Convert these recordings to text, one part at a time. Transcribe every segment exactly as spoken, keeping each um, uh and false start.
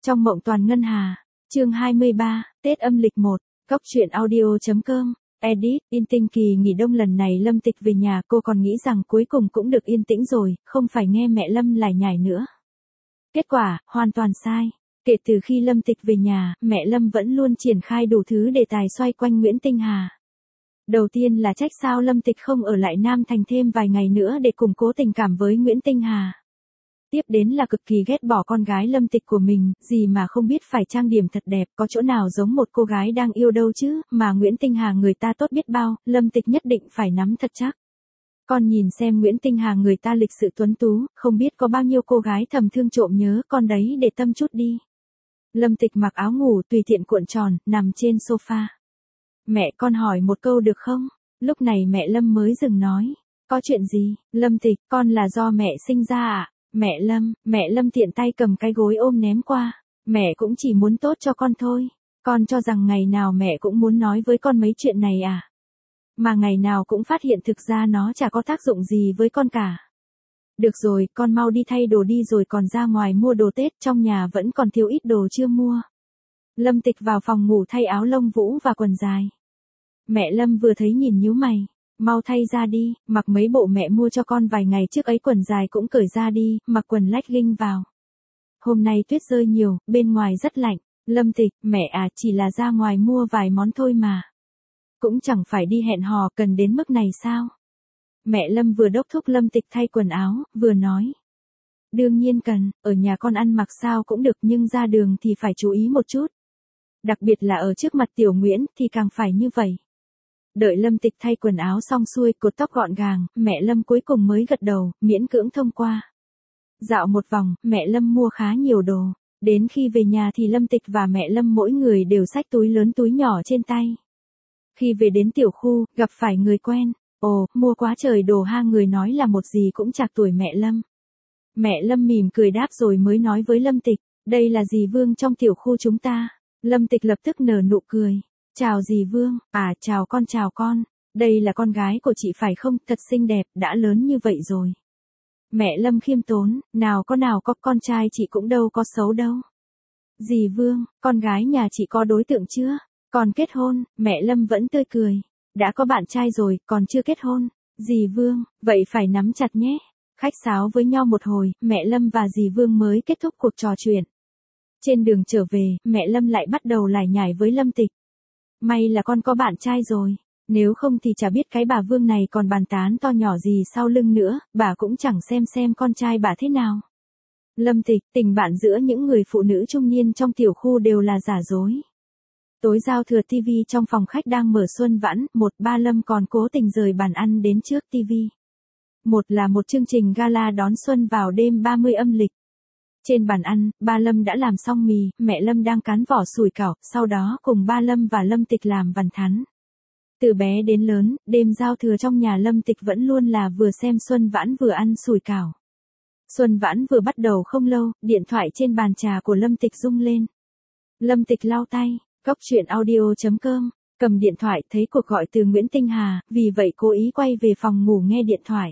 Trong mộng toàn ngân hà, chương hai mươi ba, Tết âm lịch một, góc truyện audio.com, edit, yên tinh kỳ nghỉ đông lần này Lâm Tịch về nhà cô còn nghĩ rằng cuối cùng cũng được yên tĩnh rồi, không phải nghe mẹ Lâm lải nhải nữa. Kết quả, hoàn toàn sai. Kể từ khi Lâm Tịch về nhà, mẹ Lâm vẫn luôn triển khai đủ thứ đề tài xoay quanh Nguyễn Tinh Hà. Đầu tiên là trách sao Lâm Tịch không ở lại Nam Thành thêm vài ngày nữa để củng cố tình cảm với Nguyễn Tinh Hà. Tiếp đến là cực kỳ ghét bỏ con gái Lâm Tịch của mình, gì mà không biết phải trang điểm thật đẹp, có chỗ nào giống một cô gái đang yêu đâu chứ, mà Nguyễn Tinh Hà người ta tốt biết bao, Lâm Tịch nhất định phải nắm thật chắc. Con nhìn xem Nguyễn Tinh Hà người ta lịch sự tuấn tú, không biết có bao nhiêu cô gái thầm thương trộm nhớ con đấy để tâm chút đi. Lâm Tịch mặc áo ngủ tùy tiện cuộn tròn, nằm trên sofa. Mẹ con hỏi một câu được không? Lúc này mẹ Lâm mới dừng nói. Có chuyện gì? Lâm Tịch, con là do mẹ sinh ra à? Mẹ Lâm, mẹ Lâm tiện tay cầm cái gối ôm ném qua. Mẹ cũng chỉ muốn tốt cho con thôi. Con cho rằng ngày nào mẹ cũng muốn nói với con mấy chuyện này à? Mà ngày nào cũng phát hiện thực ra nó chả có tác dụng gì với con cả. Được rồi, con mau đi thay đồ đi rồi còn ra ngoài mua đồ Tết, trong nhà vẫn còn thiếu ít đồ chưa mua. Lâm Tịch vào phòng ngủ thay áo lông vũ và quần dài. Mẹ Lâm vừa thấy nhìn nhíu mày. Mau thay ra đi, mặc mấy bộ mẹ mua cho con vài ngày trước ấy, quần dài cũng cởi ra đi, mặc quần legging vào. Hôm nay tuyết rơi nhiều, bên ngoài rất lạnh. Lâm Tịch, mẹ à, chỉ là ra ngoài mua vài món thôi mà. Cũng chẳng phải đi hẹn hò, cần đến mức này sao? Mẹ Lâm vừa đốc thúc Lâm Tịch thay quần áo, vừa nói. Đương nhiên cần, ở nhà con ăn mặc sao cũng được nhưng ra đường thì phải chú ý một chút. Đặc biệt là ở trước mặt Tiểu Nguyễn thì càng phải như vậy. Đợi Lâm Tịch thay quần áo xong xuôi, cột tóc gọn gàng, mẹ Lâm cuối cùng mới gật đầu, miễn cưỡng thông qua. Dạo một vòng, mẹ Lâm mua khá nhiều đồ. Đến khi về nhà thì Lâm Tịch và mẹ Lâm mỗi người đều xách túi lớn túi nhỏ trên tay. Khi về đến tiểu khu, gặp phải người quen. Ồ, mua quá trời đồ ha, người nói là một dì cũng chạc tuổi mẹ Lâm. Mẹ Lâm mỉm cười đáp rồi mới nói với Lâm Tịch, đây là dì Vương trong tiểu khu chúng ta. Lâm Tịch lập tức nở nụ cười. Chào dì Vương, à chào con chào con, đây là con gái của chị phải không, thật xinh đẹp, đã lớn như vậy rồi. Mẹ Lâm khiêm tốn, nào có nào có, con trai chị cũng đâu có xấu đâu. Dì Vương, con gái nhà chị có đối tượng chưa? Còn kết hôn? Mẹ Lâm vẫn tươi cười. Đã có bạn trai rồi, còn chưa kết hôn. Dì Vương, vậy phải nắm chặt nhé. Khách sáo với nhau một hồi, mẹ Lâm và dì Vương mới kết thúc cuộc trò chuyện. Trên đường trở về, mẹ Lâm lại bắt đầu lải nhải với Lâm Tịch. May là con có bạn trai rồi, nếu không thì chả biết cái bà Vương này còn bàn tán to nhỏ gì sau lưng nữa, bà cũng chẳng xem xem con trai bà thế nào. Lâm Tịch, tình bạn giữa những người phụ nữ trung niên trong tiểu khu đều là giả dối. Tối giao thừa ti vi trong phòng khách đang mở Xuân Vãn, một ba Lâm còn cố tình rời bàn ăn đến trước ti vi. Một là một chương trình gala đón xuân vào đêm ba mươi âm lịch. Trên bàn ăn, ba Lâm đã làm xong mì, mẹ Lâm đang cán vỏ sủi cảo, sau đó cùng ba Lâm và Lâm Tịch làm vằn thắn. Từ bé đến lớn, đêm giao thừa trong nhà Lâm Tịch vẫn luôn là vừa xem Xuân Vãn vừa ăn sủi cảo. Xuân Vãn vừa bắt đầu không lâu, điện thoại trên bàn trà của Lâm Tịch rung lên. Lâm Tịch lau tay, góc truyện audio.com, cầm điện thoại thấy cuộc gọi từ Nguyễn Tinh Hà, vì vậy cố ý quay về phòng ngủ nghe điện thoại.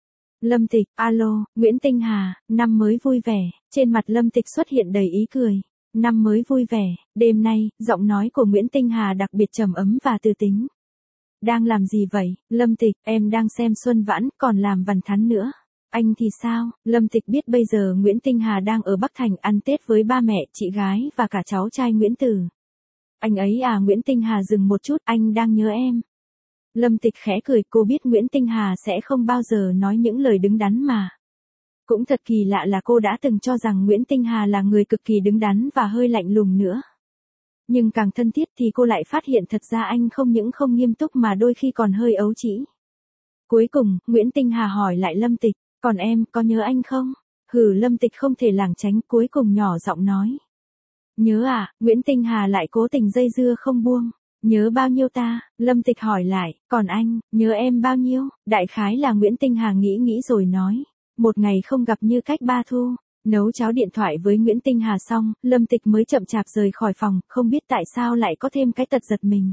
Lâm Tịch, alo, Nguyễn Tinh Hà, năm mới vui vẻ, trên mặt Lâm Tịch xuất hiện đầy ý cười. Năm mới vui vẻ, đêm nay, giọng nói của Nguyễn Tinh Hà đặc biệt trầm ấm và tư tính. Đang làm gì vậy, Lâm Tịch, em đang xem Xuân Vãn, còn làm vằn thắn nữa. Anh thì sao, Lâm Tịch biết bây giờ Nguyễn Tinh Hà đang ở Bắc Thành ăn Tết với ba mẹ, chị gái và cả cháu trai Nguyễn Tử. Anh ấy à, Nguyễn Tinh Hà dừng một chút, anh đang nhớ em. Lâm Tịch khẽ cười, cô biết Nguyễn Tinh Hà sẽ không bao giờ nói những lời đứng đắn mà. Cũng thật kỳ lạ là cô đã từng cho rằng Nguyễn Tinh Hà là người cực kỳ đứng đắn và hơi lạnh lùng nữa. Nhưng càng thân thiết thì cô lại phát hiện thật ra anh không những không nghiêm túc mà đôi khi còn hơi ấu trĩ. Cuối cùng, Nguyễn Tinh Hà hỏi lại Lâm Tịch, còn em, có nhớ anh không? Hừ, Lâm Tịch không thể lảng tránh, cuối cùng nhỏ giọng nói. Nhớ à, Nguyễn Tinh Hà lại cố tình dây dưa không buông. Nhớ bao nhiêu ta? Lâm Tịch hỏi lại, còn anh, nhớ em bao nhiêu? Đại khái là Nguyễn Tinh Hà nghĩ nghĩ rồi nói. Một ngày không gặp như cách ba thu. Nấu cháo điện thoại với Nguyễn Tinh Hà xong, Lâm Tịch mới chậm chạp rời khỏi phòng, không biết tại sao lại có thêm cái tật giật mình.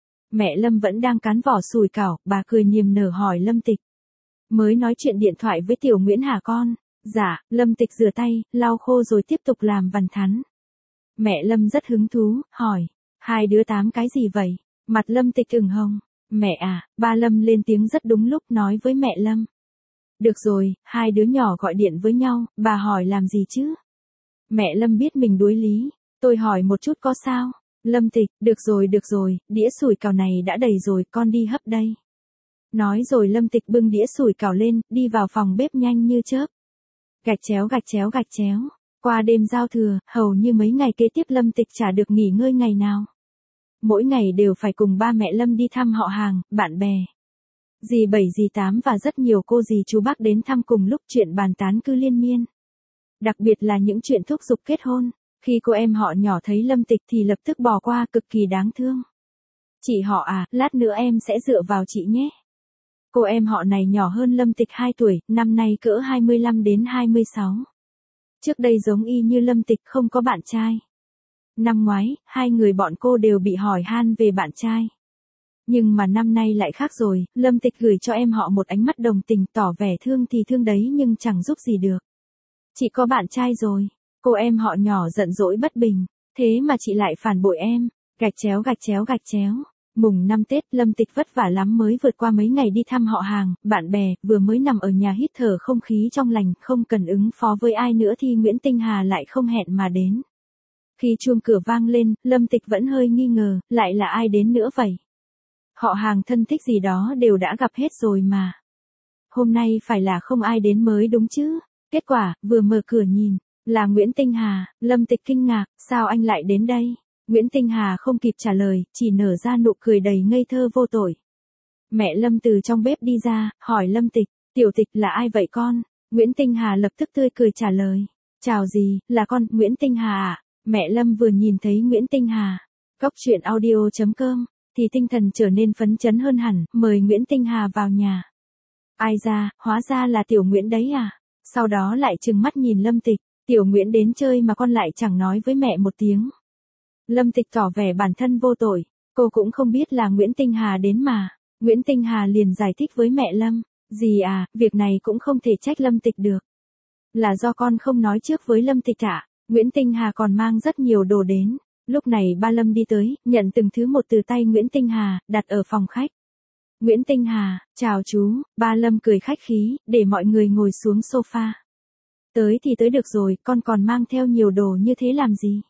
Mẹ Lâm vẫn đang cán vỏ sủi cảo, bà cười niềm nở hỏi Lâm Tịch. Mới nói chuyện điện thoại với Tiểu Nguyễn hả con? Dạ, Lâm Tịch rửa tay, lau khô rồi tiếp tục làm vằn thắn. Mẹ Lâm rất hứng thú, hỏi, hai đứa tám cái gì vậy? Mặt Lâm Tịch ửng hồng. Mẹ à, ba Lâm lên tiếng rất đúng lúc nói với mẹ Lâm. Được rồi, hai đứa nhỏ gọi điện với nhau, bà hỏi làm gì chứ? Mẹ Lâm biết mình đuối lý, tôi hỏi một chút có sao? Lâm Tịch, được rồi được rồi, đĩa sủi cảo này đã đầy rồi, con đi hấp đây. Nói rồi Lâm Tịch bưng đĩa sủi cảo lên, đi vào phòng bếp nhanh như chớp. Gạch chéo gạch chéo gạch chéo. Qua đêm giao thừa, hầu như mấy ngày kế tiếp Lâm Tịch chả được nghỉ ngơi ngày nào. Mỗi ngày đều phải cùng ba mẹ Lâm đi thăm họ hàng, bạn bè. Dì bảy dì tám và rất nhiều cô dì chú bác đến thăm cùng lúc, chuyện bàn tán cứ liên miên. Đặc biệt là những chuyện thúc giục kết hôn. Khi cô em họ nhỏ thấy Lâm Tịch thì lập tức bỏ qua, cực kỳ đáng thương. Chị họ à, lát nữa em sẽ dựa vào chị nhé. Cô em họ này nhỏ hơn Lâm Tịch hai tuổi, năm nay cỡ hai mươi lăm đến hai mươi sáu. Trước đây giống y như Lâm Tịch, không có bạn trai. Năm ngoái, hai người bọn cô đều bị hỏi han về bạn trai. Nhưng mà năm nay lại khác rồi, Lâm Tịch gửi cho em họ một ánh mắt đồng tình, tỏ vẻ thương thì thương đấy nhưng chẳng giúp gì được. Chị có bạn trai rồi. Cô em họ nhỏ giận dỗi bất bình. Thế mà chị lại phản bội em. Gạch chéo gạch chéo gạch chéo. Mùng năm Tết, Lâm Tịch vất vả lắm mới vượt qua mấy ngày đi thăm họ hàng, bạn bè, vừa mới nằm ở nhà hít thở không khí trong lành, không cần ứng phó với ai nữa thì Nguyễn Tinh Hà lại không hẹn mà đến. Khi chuông cửa vang lên, Lâm Tịch vẫn hơi nghi ngờ, lại là ai đến nữa vậy? Họ hàng thân thích gì đó đều đã gặp hết rồi mà. Hôm nay phải là không ai đến mới đúng chứ? Kết quả, vừa mở cửa nhìn, là Nguyễn Tinh Hà. Lâm Tịch kinh ngạc, sao anh lại đến đây? Nguyễn Tinh Hà không kịp trả lời, chỉ nở ra nụ cười đầy ngây thơ vô tội. Mẹ Lâm từ trong bếp đi ra, hỏi Lâm Tịch, Tiểu Tịch là ai vậy con? Nguyễn Tinh Hà lập tức tươi cười trả lời, chào dì, là con, Nguyễn Tinh Hà ạ. Mẹ Lâm vừa nhìn thấy Nguyễn Tinh Hà, Cóc truyện audio chấm com, thì tinh thần trở nên phấn chấn hơn hẳn, mời Nguyễn Tinh Hà vào nhà. Ai ra, hóa ra là Tiểu Nguyễn đấy à? Sau đó lại trừng mắt nhìn Lâm Tịch, Tiểu Nguyễn đến chơi mà con lại chẳng nói với mẹ một tiếng. Lâm Tịch tỏ vẻ bản thân vô tội, cô cũng không biết là Nguyễn Tinh Hà đến mà. Nguyễn Tinh Hà liền giải thích với mẹ Lâm, dì à, việc này cũng không thể trách Lâm Tịch được. Là do con không nói trước với Lâm Tịch ạ. Nguyễn Tinh Hà còn mang rất nhiều đồ đến. Lúc này ba Lâm đi tới, nhận từng thứ một từ tay Nguyễn Tinh Hà, đặt ở phòng khách. Nguyễn Tinh Hà, chào chú, ba Lâm cười khách khí, để mọi người ngồi xuống sofa. Tới thì tới được rồi, con còn mang theo nhiều đồ như thế làm gì?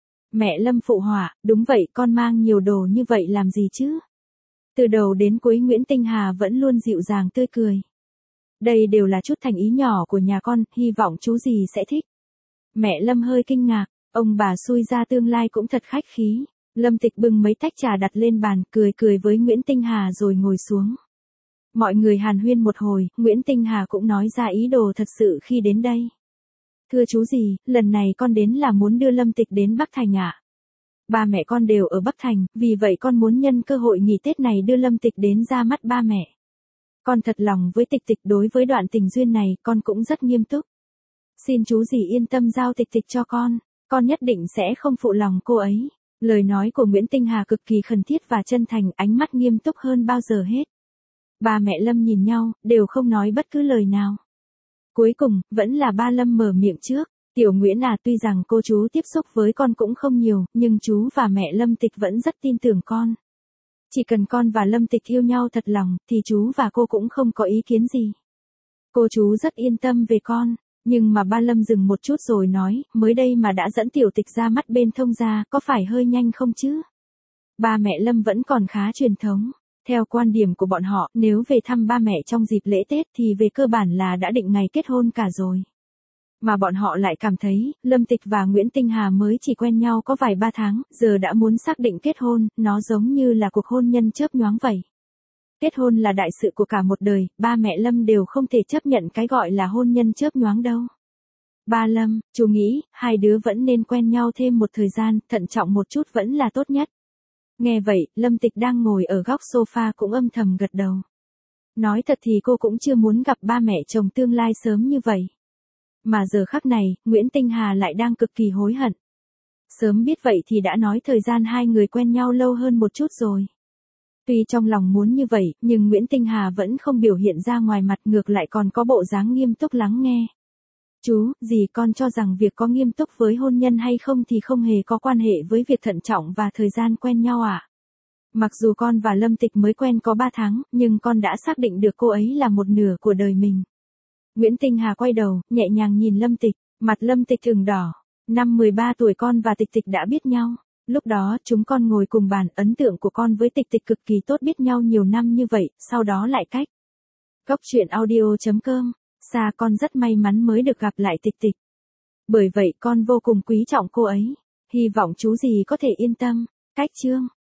Mẹ Lâm phụ họa, đúng vậy, con mang nhiều đồ như vậy làm gì chứ? Từ đầu đến cuối Nguyễn Tinh Hà vẫn luôn dịu dàng tươi cười. Đây đều là chút thành ý nhỏ của nhà con, hy vọng chú dì sẽ thích. Mẹ Lâm hơi kinh ngạc, ông bà xui ra tương lai cũng thật khách khí. Lâm Tịch bưng mấy tách trà đặt lên bàn, cười cười với Nguyễn Tinh Hà rồi ngồi xuống. Mọi người hàn huyên một hồi, Nguyễn Tinh Hà cũng nói ra ý đồ thật sự khi đến đây. Thưa chú dì, lần này con đến là muốn đưa Lâm Tịch đến Bắc Thành ạ. Ba mẹ con đều ở Bắc Thành, vì vậy con muốn nhân cơ hội nghỉ Tết này đưa Lâm Tịch đến ra mắt ba mẹ. Con thật lòng với Tịch Tịch, đối với đoạn tình duyên này, con cũng rất nghiêm túc. Xin chú dì yên tâm giao Tịch Tịch cho con, con nhất định sẽ không phụ lòng cô ấy. Lời nói của Nguyễn Tinh Hà cực kỳ khẩn thiết và chân thành, ánh mắt nghiêm túc hơn bao giờ hết. Ba mẹ Lâm nhìn nhau, đều không nói bất cứ lời nào. Cuối cùng, vẫn là ba Lâm mở miệng trước. Tiểu Nguyễn à, tuy rằng cô chú tiếp xúc với con cũng không nhiều, nhưng chú và mẹ Lâm Tịch vẫn rất tin tưởng con. Chỉ cần con và Lâm Tịch yêu nhau thật lòng, thì chú và cô cũng không có ý kiến gì. Cô chú rất yên tâm về con. Nhưng mà ba Lâm dừng một chút rồi nói, mới đây mà đã dẫn Tiểu Tịch ra mắt bên thông gia, có phải hơi nhanh không chứ? Ba mẹ Lâm vẫn còn khá truyền thống. Theo quan điểm của bọn họ, nếu về thăm ba mẹ trong dịp lễ Tết thì về cơ bản là đã định ngày kết hôn cả rồi. Mà bọn họ lại cảm thấy, Lâm Tịch và Nguyễn Tinh Hà mới chỉ quen nhau có vài ba tháng, giờ đã muốn xác định kết hôn, nó giống như là cuộc hôn nhân chớp nhoáng vậy. Kết hôn là đại sự của cả một đời, ba mẹ Lâm đều không thể chấp nhận cái gọi là hôn nhân chớp nhoáng đâu. Ba Lâm, chú nghĩ, hai đứa vẫn nên quen nhau thêm một thời gian, thận trọng một chút vẫn là tốt nhất. Nghe vậy, Lâm Tịch đang ngồi ở góc sofa cũng âm thầm gật đầu. Nói thật thì cô cũng chưa muốn gặp ba mẹ chồng tương lai sớm như vậy. Mà giờ khắc này, Nguyễn Tinh Hà lại đang cực kỳ hối hận. Sớm biết vậy thì đã nói thời gian hai người quen nhau lâu hơn một chút rồi. Tuy trong lòng muốn như vậy, nhưng Nguyễn Tinh Hà vẫn không biểu hiện ra ngoài mặt, ngược lại còn có bộ dáng nghiêm túc lắng nghe. Chú, dì con cho rằng việc có nghiêm túc với hôn nhân hay không thì không hề có quan hệ với việc thận trọng và thời gian quen nhau à? Mặc dù con và Lâm Tịch mới quen có ba tháng, nhưng con đã xác định được cô ấy là một nửa của đời mình. Nguyễn Tinh Hà quay đầu, nhẹ nhàng nhìn Lâm Tịch, mặt Lâm Tịch ửng đỏ. Năm mười ba tuổi con và Tịch Tịch đã biết nhau. Lúc đó chúng con ngồi cùng bàn, ấn tượng của con với Tịch Tịch cực kỳ tốt, biết nhau nhiều năm như vậy, sau đó lại cách. Cốc truyện audio chấm com. Xa con rất may mắn mới được gặp lại Tịch Tịch. Bởi vậy con vô cùng quý trọng cô ấy. Hy vọng chú dì có thể yên tâm. Cách chương.